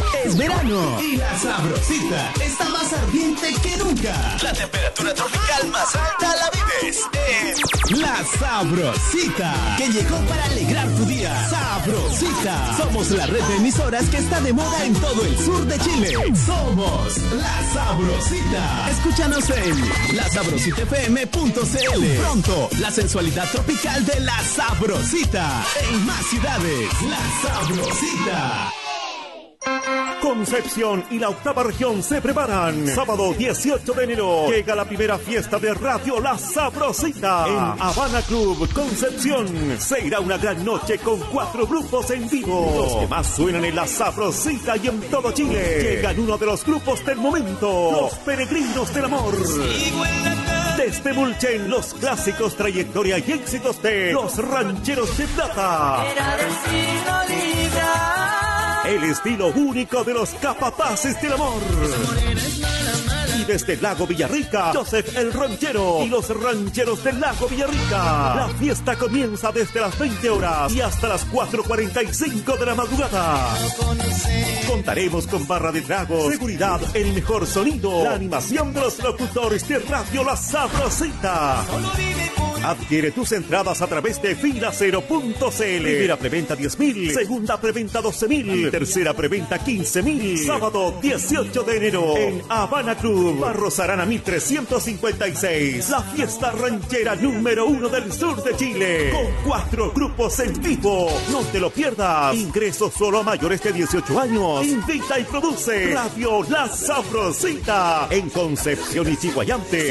Es verano y la Sabrosita está más ardiente que nunca. La temperatura tropical más alta la vives en La Sabrosita, que llegó para alegrar tu día. Sabrosita. Somos la red de emisoras que está de moda en todo el sur de Chile. Somos La Sabrosita. Escúchanos en lasabrositafm.cl. Pronto, la sensualidad tropical de La Sabrosita. En más ciudades, La Sabrosita. Concepción y la octava región se preparan. Sábado 18 de enero llega la primera fiesta de radio La Sabrosita en Habana Club Concepción. Se irá una gran noche con 4 grupos en vivo. Los que más suenan en La Sabrosita y en todo Chile. Llegan uno de los grupos del momento, Los Peregrinos del Amor. Desde Mulchen, los clásicos, trayectoria y éxitos de Los Rancheros de Plata. El estilo único de los Capataces del Amor. Y desde el Lago Villarrica, Joseph el Ranchero y los Rancheros del Lago Villarrica. La fiesta comienza desde las 20 horas y hasta las 4:45 de la madrugada. Contaremos con barra de tragos, seguridad, el mejor sonido, la animación de los locutores de Radio La Sabrosita. Adquiere tus entradas a través de filacero.cl. Primera preventa 10.000, segunda preventa 12.000, tercera preventa 15.000. Sábado 18 de enero en Habana Club, Barros Arana 1356. La fiesta ranchera número 1 del sur de Chile, con 4 grupos en vivo. No te lo pierdas. Ingresos solo a mayores de 18 años. Invita y produce Radio La Sabrosita en Concepción y Chiguayante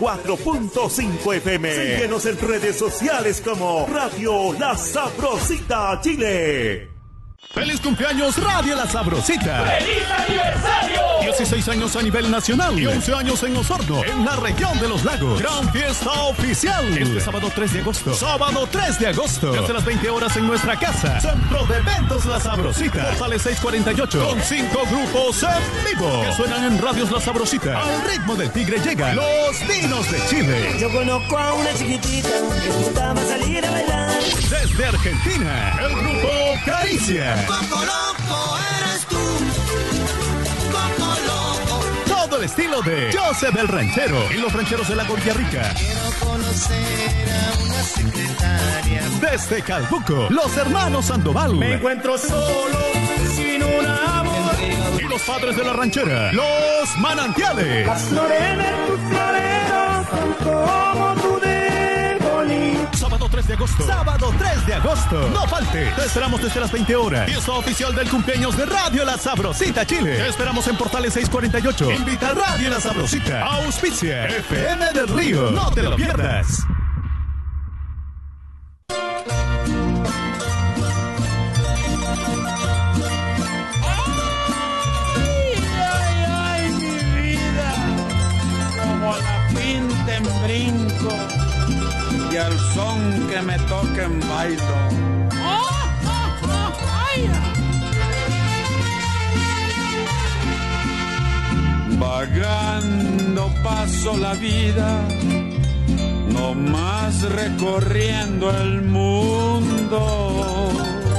104.5 FM. Síguenos en redes sociales como Radio La Sabrosita Chile. ¡Feliz cumpleaños Radio La Sabrosita! ¡Feliz aniversario! 16 años a nivel nacional y 11 años en Osorno, en la región de los lagos. Gran fiesta oficial. Este sábado 3 de agosto. Sábado 3 de agosto. Desde las 20 horas en nuestra casa. Centro de Eventos La Sabrosita. Portales 648. Con 5 grupos en vivo. Que suenan en Radios La Sabrosita. Al ritmo del tigre llegan Los Dinos de Chile. Yo conozco a una chiquitita que gustaba salir a bailar. Desde Argentina, el grupo Caricia. Coco Loco eres tú, Coco Loco. Todo el estilo de Joseph el Ranchero y los Rancheros de la Villarrica. Quiero conocer a una secretaria. Desde Calbuco, los hermanos Sandoval. Me encuentro solo, sin un amor. Y los padres de la ranchera, los Manantiales. Las flores de tus floreros son como tu debolí. Sábado 3 de agosto. Sábado 3 de agosto. No falte. Te esperamos desde las 20 horas. Fiesta oficial del cumpleaños de Radio La Sabrosita Chile. Te esperamos en Portales 648. Invita a Radio La Sabrosita. Auspicia FM del Río. No te lo pierdas. Ay, mi vida, como la pinta en brinco y al son que me toquen bailo. Vagando paso la vida, no más recorriendo el mundo.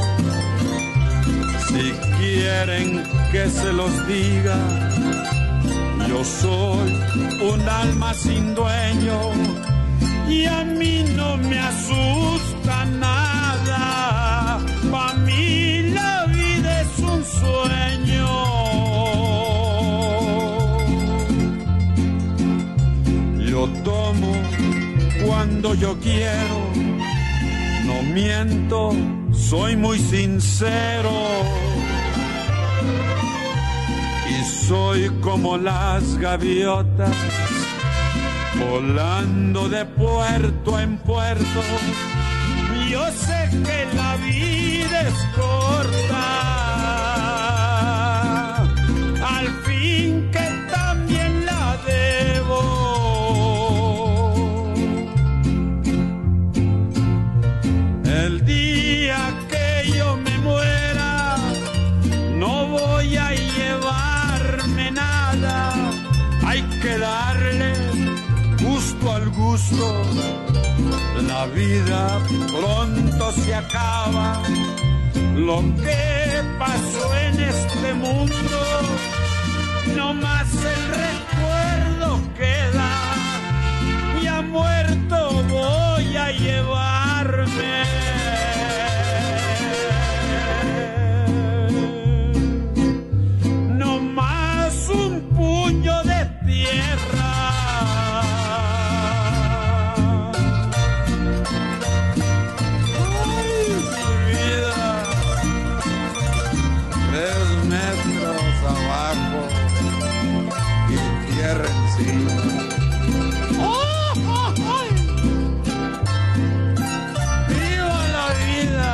Si quieren que se los diga, yo soy un alma sin dueño y a mí no me asusta nada. Pa' mí la vida es un sueño. Yo tomo cuando yo quiero, no miento, soy muy sincero. Y soy como las gaviotas, volando de puerto en puerto. Yo sé que la vida es corta, al fin que también la debo. El día que yo me muera, no voy a llevarme nada. Hay que darle gusto al gusto. La vida pronto se acaba. Lo que pasó en este este mundo, no más el recuerdo queda, ya muerto voy a llevarme. No más un puño de tierra. ¡Viva la vida!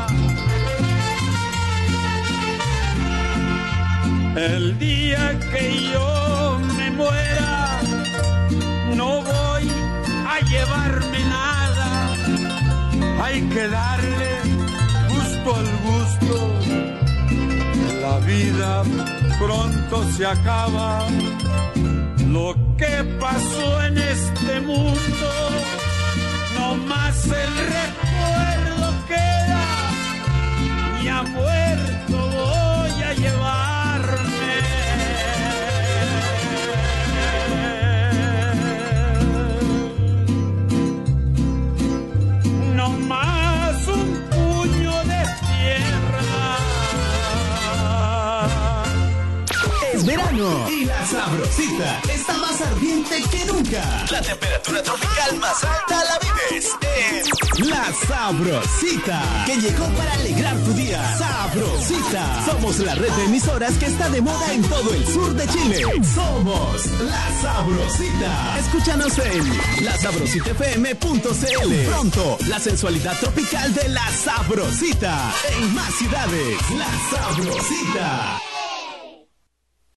El día que yo me muera, no voy a llevarme nada. Hay que darle gusto al gusto. La vida pronto se acaba. Lo que pasó en este mundo, no más el recuerdo queda, ya muerto voy a llevarme. No más un puño de tierra. Es verano y la Sabrosita está más ardiente que nunca. La temperatura tropical más alta la vives en La Sabrosita, que llegó para alegrar tu día. Sabrosita. Somos la red de emisoras que está de moda en todo el sur de Chile. Somos La Sabrosita. Escúchanos en lasabrositafm.cl. Pronto, la sensualidad tropical de La Sabrosita en más ciudades. La Sabrosita.